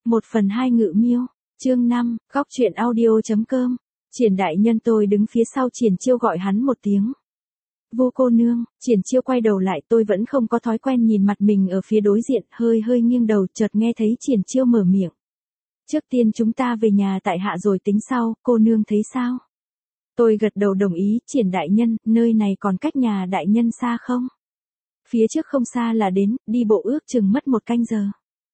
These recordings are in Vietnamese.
1/2 Ngự Miêu, chương 5, góc truyện audio.com. Triển đại nhân, tôi đứng phía sau Triển Chiêu gọi hắn một tiếng. Vô cô nương. Triển Chiêu quay đầu lại, tôi vẫn không có thói quen nhìn mặt mình ở phía đối diện, hơi nghiêng đầu, chợt nghe thấy Triển Chiêu mở miệng. Trước tiên chúng ta về nhà tại hạ rồi tính sau, cô nương thấy sao? Tôi gật đầu đồng ý. Triển đại nhân, nơi này còn cách nhà đại nhân xa không? Phía trước không xa là đến, đi bộ ước chừng mất 1 canh giờ.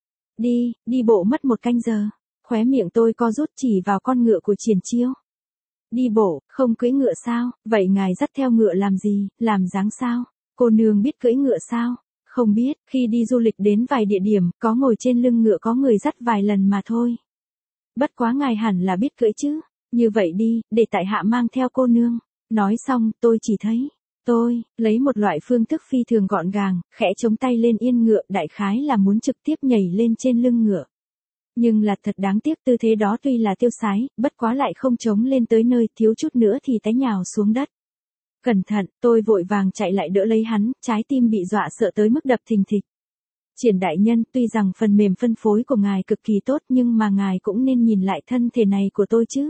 Đi bộ mất 1 canh giờ. Khóe miệng tôi co rút chỉ vào con ngựa của Triển Chiêu. Đi bộ, không cưỡi ngựa sao? Vậy ngài dắt theo ngựa làm gì, làm dáng sao? Cô nương biết cưỡi ngựa sao? Không biết, khi đi du lịch đến vài địa điểm, có ngồi trên lưng ngựa có người dắt vài lần mà thôi. Bất quá ngài hẳn là biết cưỡi chứ. Như vậy đi, để tại hạ mang theo cô nương. Nói xong, tôi chỉ thấy. Tôi lấy một loại phương thức phi thường gọn gàng, khẽ chống tay lên yên ngựa, đại khái là muốn trực tiếp nhảy lên trên lưng ngựa. Nhưng là thật đáng tiếc, tư thế đó tuy là tiêu sái, bất quá lại không chống lên tới nơi, thiếu chút nữa thì té nhào xuống đất. Cẩn thận, tôi vội vàng chạy lại đỡ lấy hắn, trái tim bị dọa sợ tới mức đập thình thịch. Triển đại nhân, tuy rằng phần mềm phân phối của ngài cực kỳ tốt nhưng mà ngài cũng nên nhìn lại thân thể này của tôi chứ.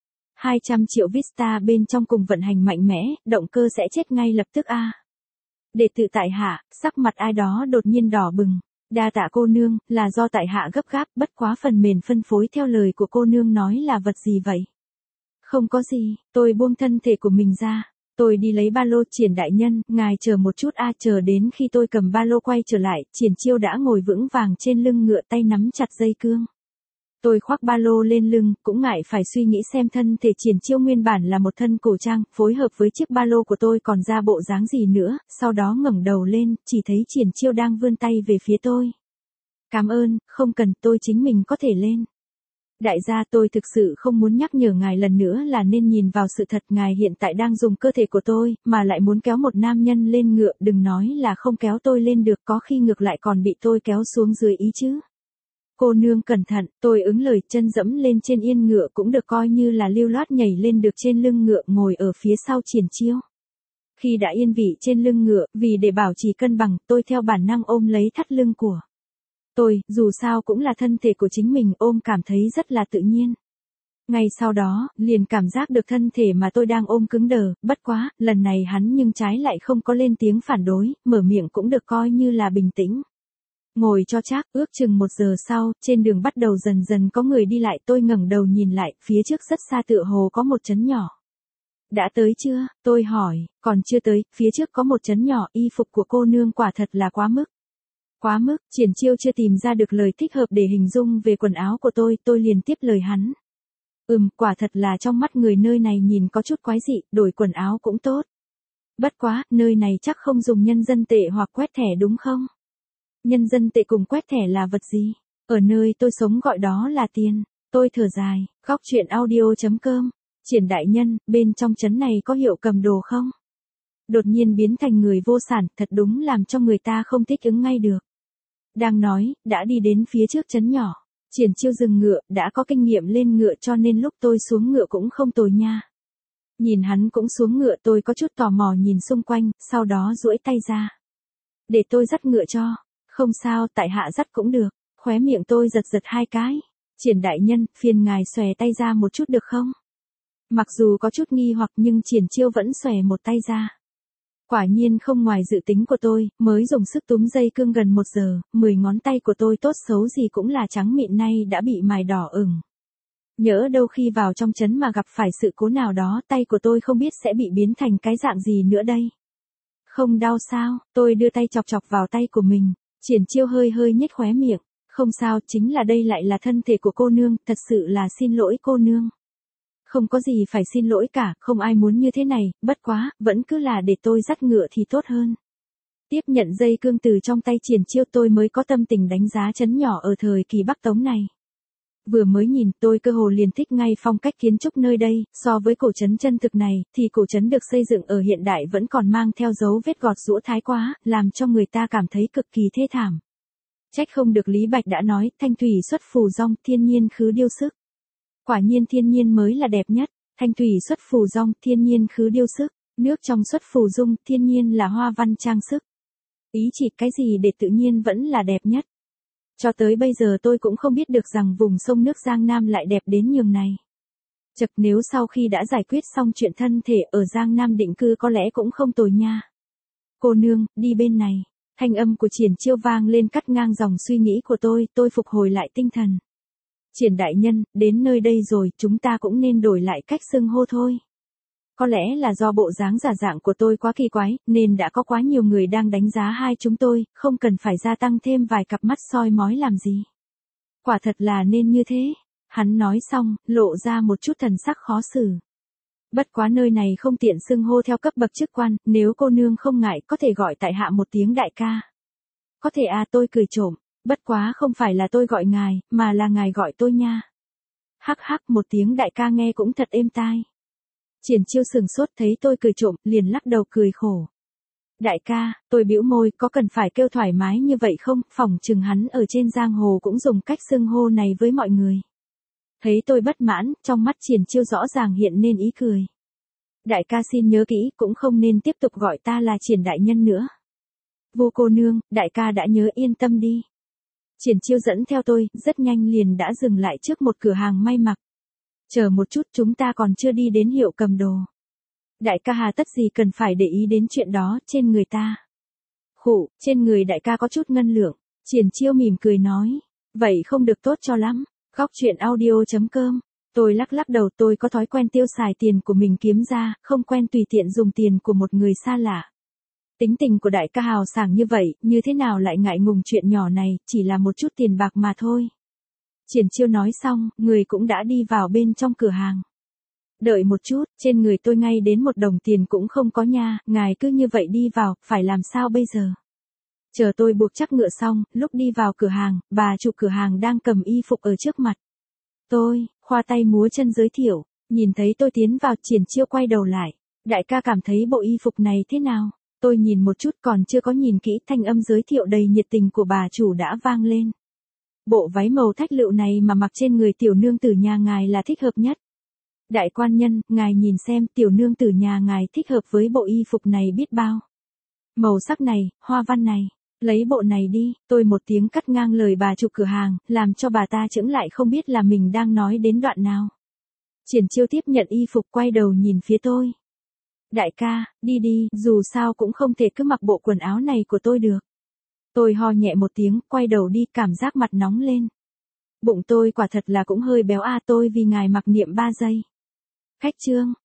200 triệu Vista bên trong cùng vận hành mạnh mẽ, động cơ sẽ chết ngay lập tức a. Để tự tại hạ, sắc mặt ai đó đột nhiên đỏ bừng. Đa tạ cô nương, là do tại hạ gấp gáp, bất quá phần mềm phân phối theo lời của cô nương nói là vật gì vậy? Không có gì, tôi buông thân thể của mình ra. Tôi đi lấy ba lô. Triển đại nhân, ngài chờ một chút a. Chờ đến khi tôi cầm ba lô quay trở lại, Triển Chiêu đã ngồi vững vàng trên lưng ngựa, tay nắm chặt dây cương. Tôi khoác ba lô lên lưng, cũng ngại phải suy nghĩ xem thân thể Triển Chiêu nguyên bản là một thân cổ trang, phối hợp với chiếc ba lô của tôi còn ra bộ dáng gì nữa, sau đó ngẩng đầu lên, chỉ thấy Triển Chiêu đang vươn tay về phía tôi. Cảm ơn, không cần, tôi chính mình có thể lên. Đại gia, tôi thực sự không muốn nhắc nhở ngài lần nữa là nên nhìn vào sự thật, ngài hiện tại đang dùng cơ thể của tôi, mà lại muốn kéo một nam nhân lên ngựa, đừng nói là không kéo tôi lên được, có khi ngược lại còn bị tôi kéo xuống dưới ý chứ. Cô nương cẩn thận, tôi ứng lời, chân dẫm lên trên yên ngựa cũng được coi như là lưu loát nhảy lên được trên lưng ngựa, ngồi ở phía sau Triển Chiêu. Khi đã yên vị trên lưng ngựa, vì để bảo trì cân bằng, tôi theo bản năng ôm lấy thắt lưng của tôi, dù sao cũng là thân thể của chính mình, ôm cảm thấy rất là tự nhiên. Ngay sau đó, liền cảm giác được thân thể mà tôi đang ôm cứng đờ, bất quá, lần này hắn nhưng trái lại không có lên tiếng phản đối, mở miệng cũng được coi như là bình tĩnh. Ngồi cho chắc, ước chừng 1 giờ sau, trên đường bắt đầu dần dần có người đi lại, tôi ngẩng đầu nhìn lại, phía trước rất xa tựa hồ có một trấn nhỏ. Đã tới chưa? Tôi hỏi. Còn chưa tới, phía trước có một trấn nhỏ, y phục của cô nương quả thật là quá mức. Quá mức. Triển Chiêu chưa tìm ra được lời thích hợp để hình dung về quần áo của tôi liền tiếp lời hắn. Quả thật là trong mắt người nơi này nhìn có chút quái dị, đổi quần áo cũng tốt. Bất quá, nơi này chắc không dùng nhân dân tệ hoặc quét thẻ đúng không? Nhân dân tệ cùng quét thẻ là vật gì? Ở nơi tôi sống gọi đó là tiền. Tôi thở dài. Góc truyện audio.com. Triển đại nhân, bên trong trấn này có hiệu cầm đồ không? Đột nhiên biến thành người vô sản, thật đúng làm cho người ta không thích ứng ngay được. Đang nói, đã đi đến phía trước trấn nhỏ. Triển Chiêu dừng ngựa, đã có kinh nghiệm lên ngựa cho nên lúc tôi xuống ngựa cũng không tồi nha. Nhìn hắn cũng xuống ngựa, tôi có chút tò mò nhìn xung quanh, sau đó duỗi tay ra. Để tôi dắt ngựa cho. Không sao, tại hạ dắt cũng được. Khóe miệng tôi giật 2 cái. Triển đại nhân, phiền ngài xòe tay ra một chút được không? Mặc dù có chút nghi hoặc nhưng Triển Chiêu vẫn xòe một tay ra. Quả nhiên không ngoài dự tính của tôi, mới dùng sức túm dây cương gần 1 giờ, 10 ngón tay của tôi tốt xấu gì cũng là trắng mịn, nay đã bị mài đỏ ửng. Nhỡ đâu khi vào trong trấn mà gặp phải sự cố nào đó, tay của tôi không biết sẽ bị biến thành cái dạng gì nữa đây. Không đau sao? Tôi đưa tay chọc vào tay của mình. Triển Chiêu hơi nhếch khóe miệng. Không sao, chính là đây lại là thân thể của cô nương, thật sự là xin lỗi cô nương. Không có gì phải xin lỗi cả, không ai muốn như thế này, bất quá, vẫn cứ là để tôi dắt ngựa thì tốt hơn. Tiếp nhận dây cương từ trong tay Triển Chiêu, tôi mới có tâm tình đánh giá trấn nhỏ ở thời kỳ Bắc Tống này. Vừa mới nhìn, tôi cơ hồ liền thích ngay phong cách kiến trúc nơi đây, so với cổ trấn chân thực này, thì cổ trấn được xây dựng ở hiện đại vẫn còn mang theo dấu vết gọt giũa thái quá, làm cho người ta cảm thấy cực kỳ thê thảm. Trách không được Lý Bạch đã nói, thanh thủy xuất phù dong, thiên nhiên khứ điêu sức. Quả nhiên thiên nhiên mới là đẹp nhất, thanh thủy xuất phù dong, thiên nhiên khứ điêu sức, nước trong xuất phù dung, thiên nhiên là hoa văn trang sức. Ý chỉ cái gì để tự nhiên vẫn là đẹp nhất. Cho tới bây giờ tôi cũng không biết được rằng vùng sông nước Giang Nam lại đẹp đến nhường này. Chật, nếu sau khi đã giải quyết xong chuyện thân thể ở Giang Nam định cư có lẽ cũng không tồi nha. Cô nương, đi bên này. Thanh âm của Triển Chiêu vang lên cắt ngang dòng suy nghĩ của tôi phục hồi lại tinh thần. Triển đại nhân, đến nơi đây rồi, chúng ta cũng nên đổi lại cách xưng hô thôi. Có lẽ là do bộ dáng giả dạng của tôi quá kỳ quái, nên đã có quá nhiều người đang đánh giá hai chúng tôi, không cần phải gia tăng thêm vài cặp mắt soi mói làm gì. Quả thật là nên như thế. Hắn nói xong, lộ ra một chút thần sắc khó xử. Bất quá nơi này không tiện xưng hô theo cấp bậc chức quan, nếu cô nương không ngại có thể gọi tại hạ một tiếng đại ca. Có thể à, tôi cười trộm, bất quá không phải là tôi gọi ngài, mà là ngài gọi tôi nha. Hắc hắc, một tiếng đại ca nghe cũng thật êm tai. Triển Chiêu sừng sốt thấy tôi cười trộm, liền lắc đầu cười khổ. Đại ca, tôi bĩu môi, có cần phải kêu thoải mái như vậy không, phỏng chừng hắn ở trên giang hồ cũng dùng cách xưng hô này với mọi người. Thấy tôi bất mãn, trong mắt Triển Chiêu rõ ràng hiện nên ý cười. Đại ca xin nhớ kỹ, cũng không nên tiếp tục gọi ta là Triển đại nhân nữa. Vô cô nương, đại ca đã nhớ, yên tâm đi. Triển Chiêu dẫn theo tôi, rất nhanh liền đã dừng lại trước một cửa hàng may mặc. Chờ một chút, chúng ta còn chưa đi đến hiệu cầm đồ. Đại ca hà tất gì cần phải để ý đến chuyện đó, trên người ta. Khụ, trên người đại ca có chút ngân lượng. Triển Chiêu mỉm cười nói. Vậy không được tốt cho lắm. Góc truyện audio.com. Tôi lắc lắc đầu, tôi có thói quen tiêu xài tiền của mình kiếm ra, không quen tùy tiện dùng tiền của một người xa lạ. Tính tình của đại ca hào sảng như vậy, như thế nào lại ngại ngùng chuyện nhỏ này, chỉ là một chút tiền bạc mà thôi. Triển Chiêu nói xong, người cũng đã đi vào bên trong cửa hàng. Đợi một chút, trên người tôi ngay đến một đồng tiền cũng không có nha, ngài cứ như vậy đi vào, phải làm sao bây giờ? Chờ tôi buộc chắc ngựa xong, lúc đi vào cửa hàng, bà chủ cửa hàng đang cầm y phục ở trước mặt. Tôi, khoa tay múa chân giới thiệu, nhìn thấy tôi tiến vào, Triển Chiêu quay đầu lại. Đại ca cảm thấy bộ y phục này thế nào? Tôi nhìn một chút, còn chưa có nhìn kỹ, thanh âm giới thiệu đầy nhiệt tình của bà chủ đã vang lên. Bộ váy màu thạch lựu này mà mặc trên người tiểu nương tử nhà ngài là thích hợp nhất. Đại quan nhân, ngài nhìn xem, tiểu nương tử nhà ngài thích hợp với bộ y phục này biết bao. Màu sắc này, hoa văn này, lấy bộ này đi. Tôi một tiếng cắt ngang lời bà chủ cửa hàng, làm cho bà ta chững lại không biết là mình đang nói đến đoạn nào. Triển Chiêu tiếp nhận y phục, quay đầu nhìn phía tôi. Đại ca, đi đi, dù sao cũng không thể cứ mặc bộ quần áo này của tôi được. Tôi ho nhẹ một tiếng, quay đầu đi, cảm giác mặt nóng lên. Bụng tôi quả thật là cũng hơi béo a, tôi vì ngài mặc niệm 3 giây. Khách trương,